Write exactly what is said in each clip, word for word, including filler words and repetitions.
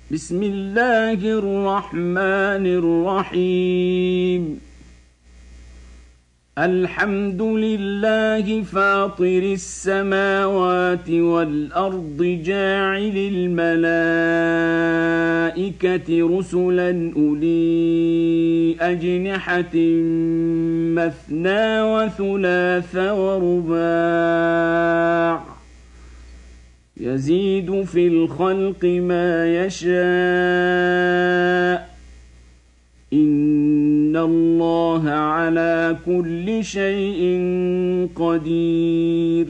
بسم الله الرحمن الرحيم الحمد لله فاطر السماوات والأرض جاعل الملائكة رسلا أولي أجنحة مثنى وثلاث ورباع يزيد في الخلق ما يشاء إن الله على كل شيء قدير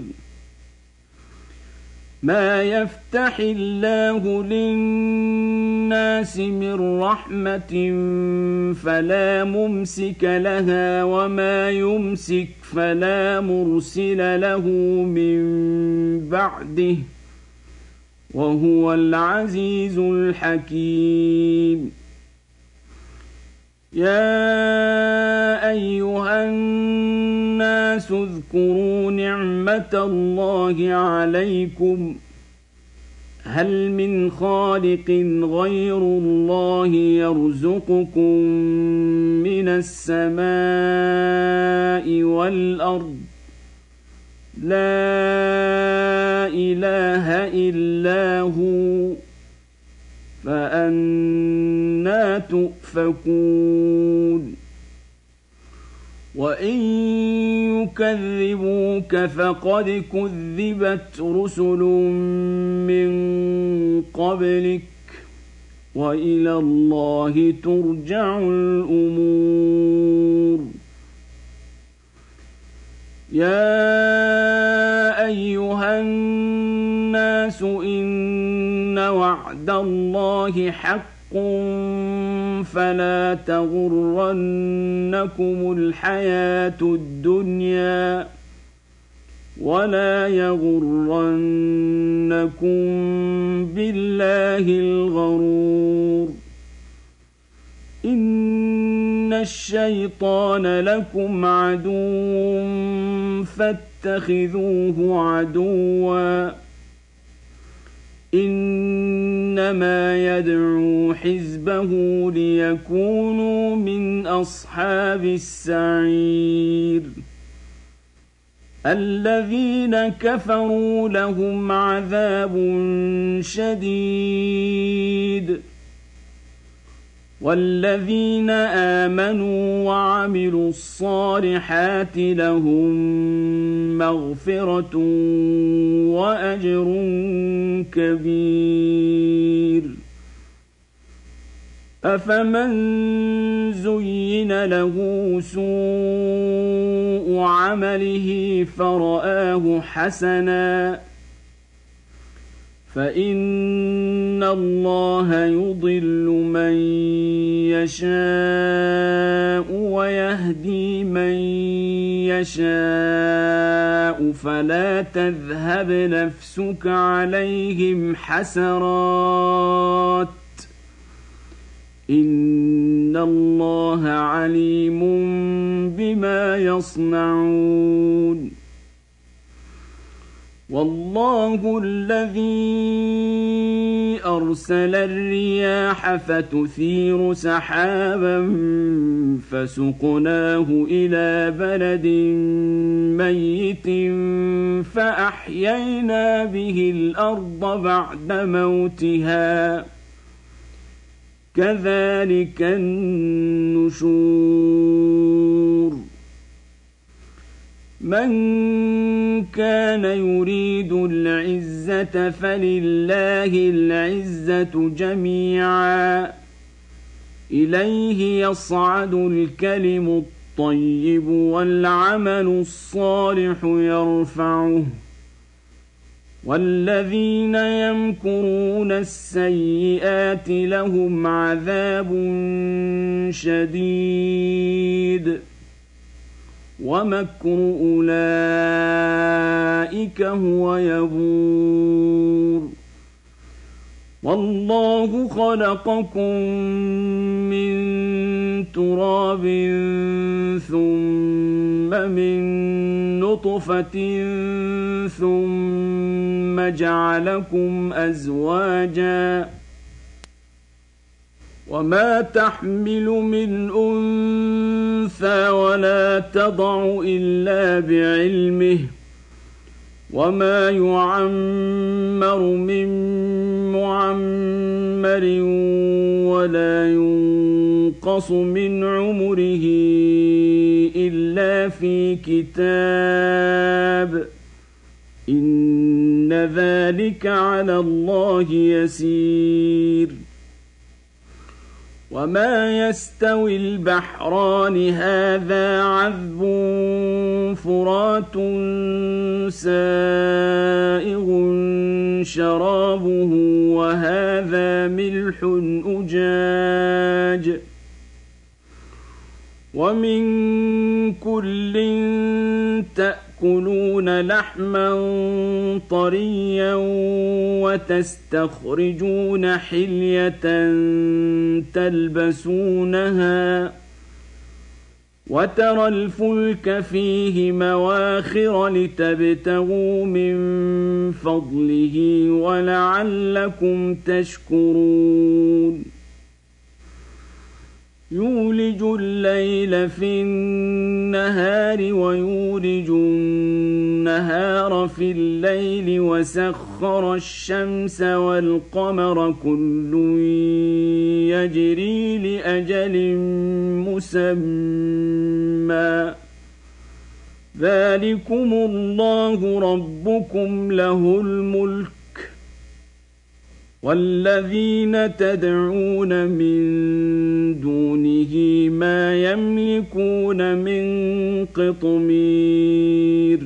ما يفتح الله للناس من رحمة فلا ممسك لها وما يمسك فلا مرسل له من بعده وهو العزيز الحكيم يا أيها الناس اذكروا نعمة الله عليكم هل من خالق غير الله يرزقكم من السماء والأرض لا إله إلا هو فأنى تؤفكون وإن يكذبوك فقد كذبت رسل من قبلك وإلى الله ترجع الأمور يا أيها الناس إن وعد الله حق فلا تغرنكم الحياة الدنيا ولا يغرنكم بالله الغرور إن الشيطان لكم عدو فاتخذوه عدوا إنما يدعو حزبه ليكونوا من أصحاب السعير الذين كفروا لهم عذاب شديد والذين آمنوا وعملوا الصالحات لهم مغفرة وأجر كبير أفمن زين له سوء عمله فرآه حسنا فإن الله يضل من يشاء ويهدي من يشاء فلا تذهب نفسك عليهم حسرات إن الله عليم بما يصنعون والله الذي أرسل الرياح فتثير سحابا فسقناه إلى بلد ميت فأحيينا به الأرض بعد موتها كذلك النشور من كان يريد العزة فلله العزة جميعا إليه يصعد الكلم الطيب والعمل الصالح يرفعه والذين يمكرون السيئات لهم عذاب شديد ومكر أولئك هو يبور والله خلقكم من تراب ثم من نطفة ثم جعلكم أزواجا وما تحمل من أنثى ولا تضع إلا بعلمه وما يعمر من معمر ولا ينقص من عمره إلا في كتاب إن ذلك على الله يسير وما يستوي البحران هذا عذب فرات سائغ شرابه وهذا ملح أجاج ومن كل تأكلون لحما طريا وتستخرجون حلية تلبسونها وترى الفلك فيه مواخر لتبتغوا من فضله ولعلكم تشكرون يولج الليل في النهار ويولج النهار في الليل وسخر الشمس والقمر كل يجري لأجل مسمى ذلكم الله ربكم له الملك والذين تدعون من دونه ما يملكون من قطمير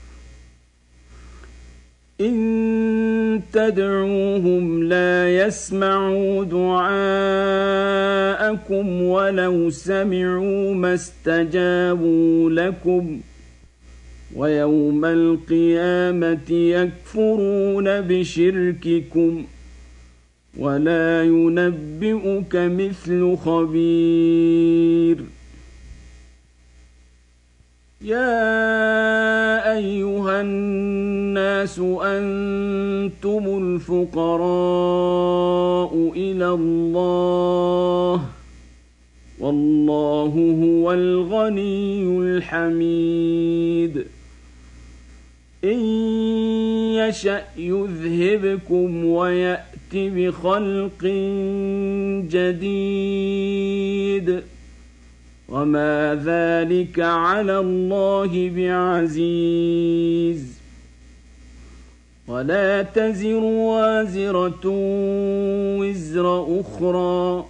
إن تدعوهم لا يسمعوا دعاءكم ولو سمعوا ما استجابوا لكم ويوم القيامة يكفرون بشرككم ولا ينبئك مثل خبير يا أيها الناس أنتم الفقراء إلى الله والله هو الغني الحميد إن يشأ يذهبكم ويأت بخلق جديد وما ذلك على الله بعزيز ولا تزر وازرة وزر أخرى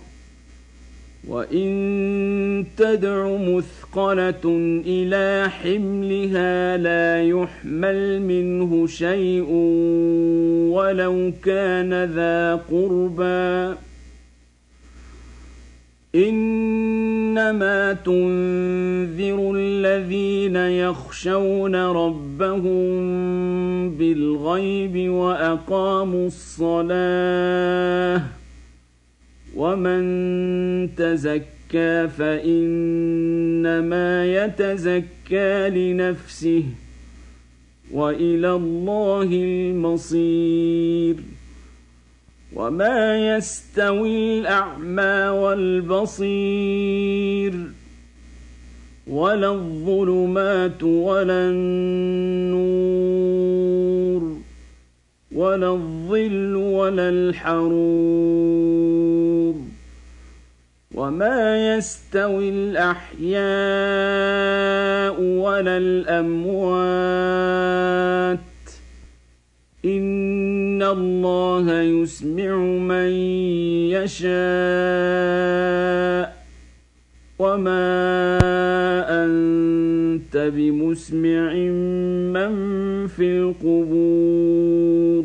وإن تدع مثقلة إلى حملها لا يحمل منه شيء ولو كان ذا قربى إنما تنذر الذين يخشون ربهم بالغيب وأقاموا الصلاة ومن تزكى فإنما يتزكى لنفسه وإلى الله المصير وما يستوي الأعمى والبصير ولا الظلمات ولا النور ولا الظل ولا الحرور وما يستوي الأحياء ولا الأموات إن الله يسمع من يشاء وما أنت بمسمع من في القبور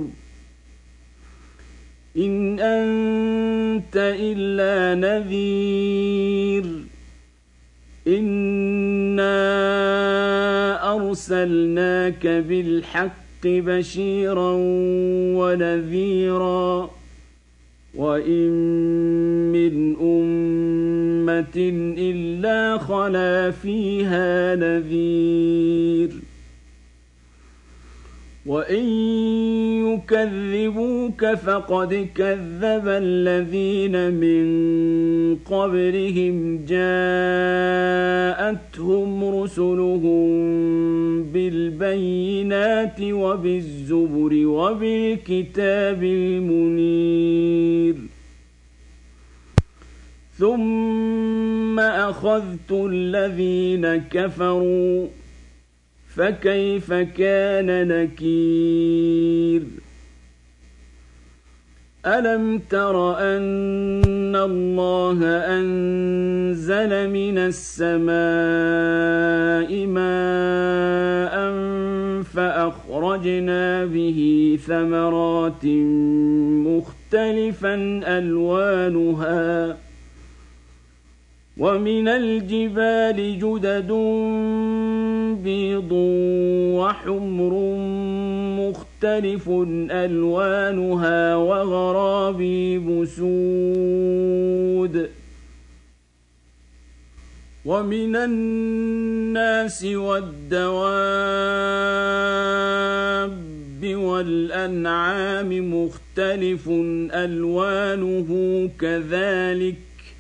إن أنت إلا نذير إنا أرسلناك بالحق بشيرا ونذيرا وإن من أمة إلا خلا فيها نذير وإن يكذبوك فقد كذب الذين من قبلهم جاءتهم رسلهم بالبينات وبالزبر وبالكتاب المنير ثم أخذت الذين كفروا فكيف كان نكير ألم تر أن الله أنزل من السماء ماء فأخرجنا به ثمرات مختلفا ألوانها ومن الجبال جدد بيض وحمر مختلف ألوانها وغرابيب سود ومن الناس والدواب والأنعام مختلف ألوانه كذلك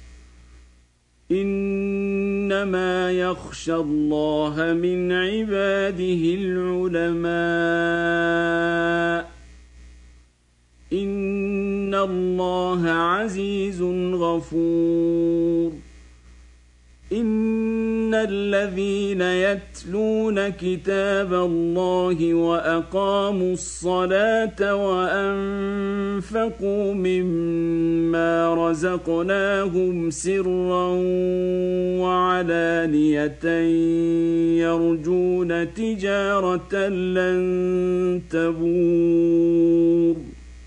إنما يخشى الله من عباده العلماء إن الله عزيز غفور إن الذين يتلون كتاب الله وأقاموا الصلاة وأنفقوا مما رزقناهم سرا وعلانية يرجون تجارة لن تبور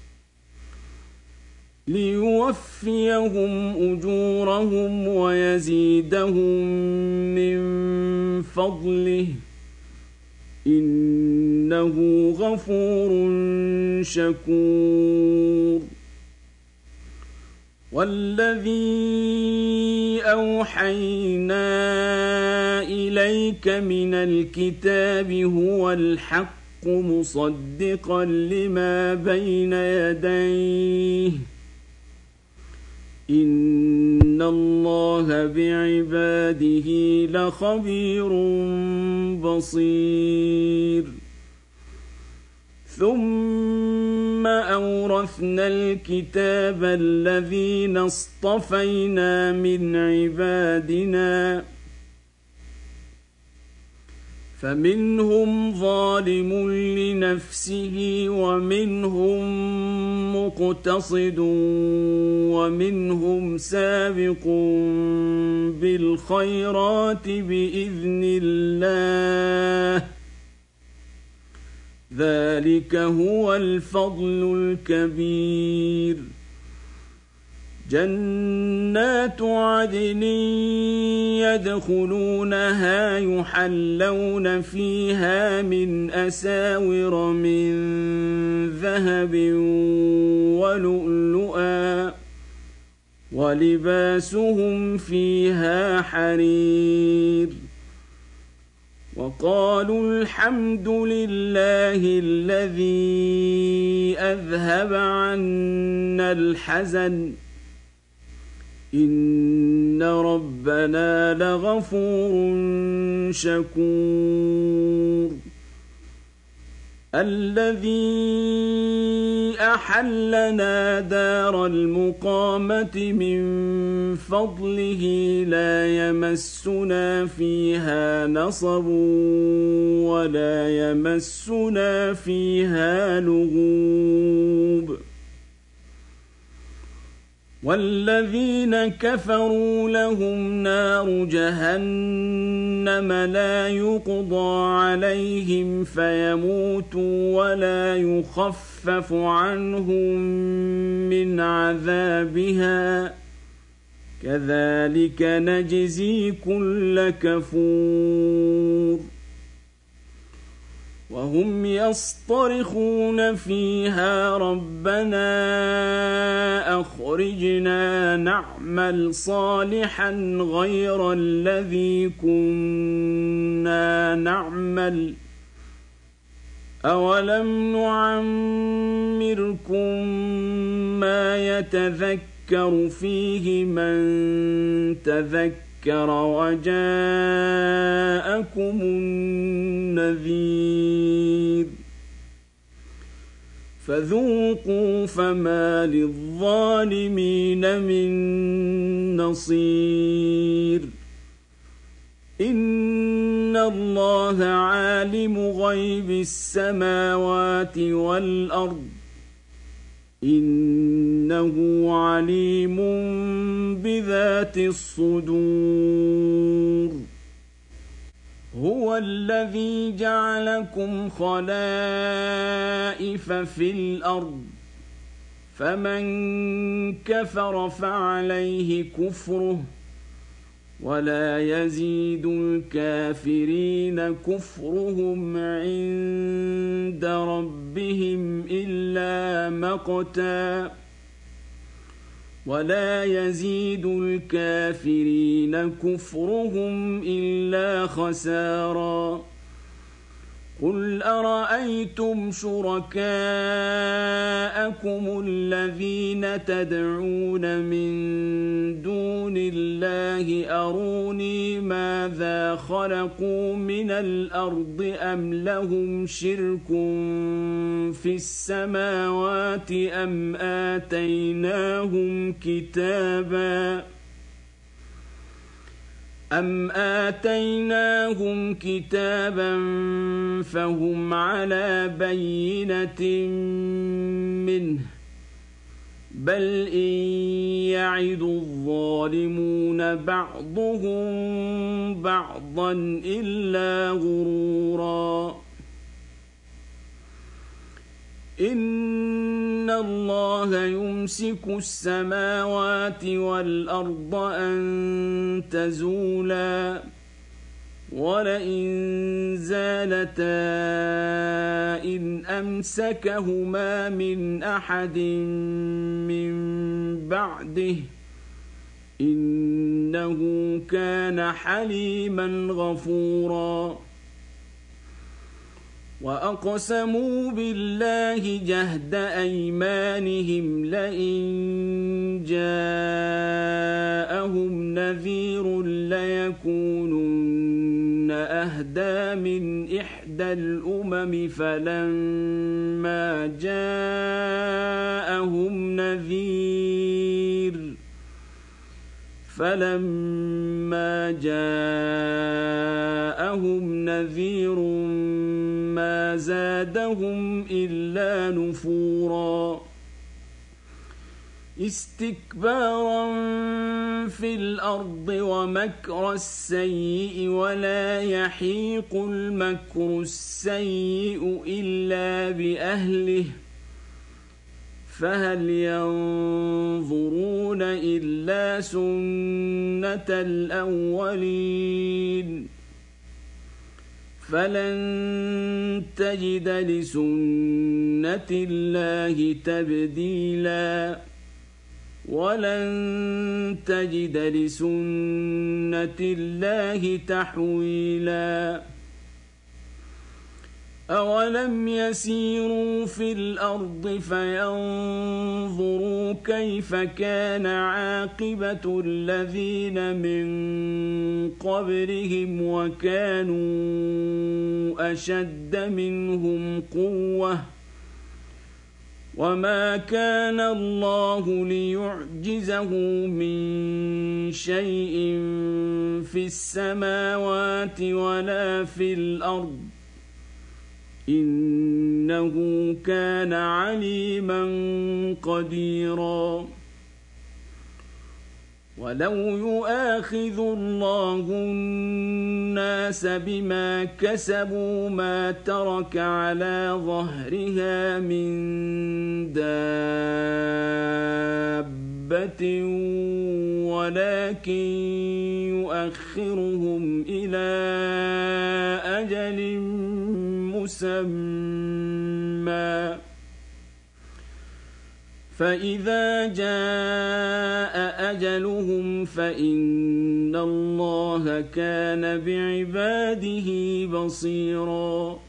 ليوفيهم أجورهم ويزيدهم من فضله إنه غفور شكور والذي أوحينا إليك من الكتاب هو الحق مصدقا لما بين يديه إن الله بعباده لخبير بصير ثم أورثنا الكتاب الذين اصطفينا من عبادنا فمنهم ظالم لنفسه ومنهم مقتصد ومنهم سابق بالخيرات بإذن الله ذلك هو الفضل الكبير جنات عدن يدخلونها يحلون فيها من أساور من ذهب ولؤلؤا ولباسهم فيها حرير وقالوا الحمد لله الذي أذهب عنا الحزن إن ربنا لغفور شكور الذي أحلنا دار المقامة من فضله لا يمسنا فيها نصب ولا يمسنا فيها لغوب والذين كفروا لهم نار جهنم لا يقضى عليهم فيموتوا ولا يخفف عنهم من عذابها كذلك نجزي كل كفور وهم يصطرخون فيها ربنا أخرجنا نعمل صالحا غير الذي كنا نعمل أولم نعمركم ما يتذكر فيه من تذكر وجاءكم النذير فذوقوا فما للظالمين من نصير إن الله عالم غيب السماوات والأرض إنه عليم بذات الصدور هو الذي جعلكم خلائف في الأرض فمن كفر فعليه كفره ولا يزيد الكافرين كفرهم عند ربهم إلا مقتا ولا يزيد الكافرين كفرهم إلا خسارا قل أرأيتم شركاءكم الذين تدعون من دون الله أروني ماذا خلقوا من الأرض أم لهم شرك في السماوات أم آتيناهم كتابا أم آتيناهم كتابا فهم على بينة منه بل إن يعد الظالمون بعضهم بعضا إلا غرورا إن الله يمسك السماوات والأرض أن تزولا ولئن زالتا إن أمسكهما من أحد من بعده إنه كان حليما غفورا وأقسموا بالله جهد أيمانهم لئن جاءهم نذير ليكونن أهدى من إحدى الأمم فلما جاءهم نذير فلما جاءهم نذير ما زادهم إلا نفورا استكبارا في الأرض ومكر السيء ولا يحيق المكر السيء إلا بأهله فهل ينظرون إلا سنة الأولين فلن تجد لسنة الله تبديلا ولن تجد لسنة الله تحويلا أولم يسيروا في الأرض فينظروا كيف كان عاقبة الذين من قبلهم وكانوا أشد منهم قوة وما كان الله ليعجزه من شيء في السماوات ولا في الأرض إنه كان عليما قديرا ولو يؤاخذ الله الناس بما كسبوا ما ترك على ظهرها من دابة ولكن يؤخرهم إلى أجل مسمى فإذا جاء أجلهم فإن الله كان بعباده بصيراً